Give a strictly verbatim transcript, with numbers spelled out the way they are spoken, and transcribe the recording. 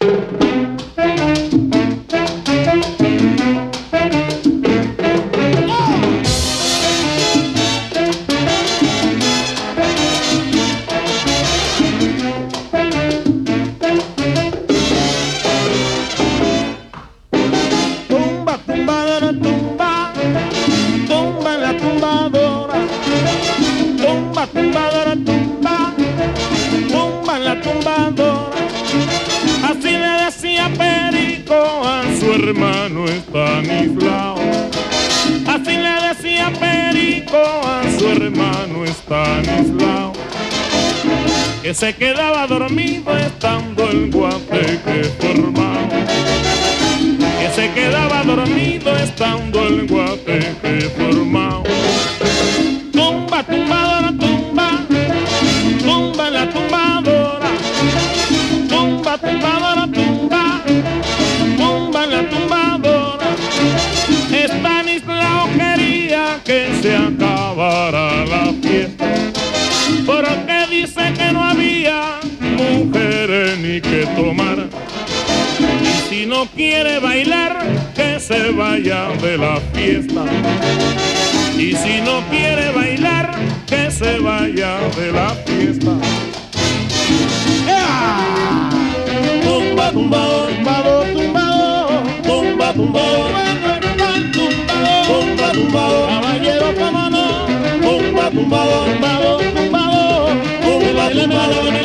Hermano Estanislao, así le decía Perico a su hermano Estanislao, que se quedaba dormido estando el guateque formado, que se quedaba dormido estando el guateque formado. Tumba, tumbadora, tumba, tumba en la tumbadora, tumba, tumbadora, tumba, tumba en la tumbadora. Estanislao quería que se acabara la fiesta, porque dice que no había mujeres ni que tomar. Y si no quiere bailar, que se vaya de la fiesta. Y si no quiere bailar, que se vaya de la fiesta. ¡Ea! Tumba, tumbado, tumbado, tumbado, tumba, tumbado, tumba, tumbado, caballero, cómo no, tumba, tumbado, tumbado, tumbado, tumba, tumbado.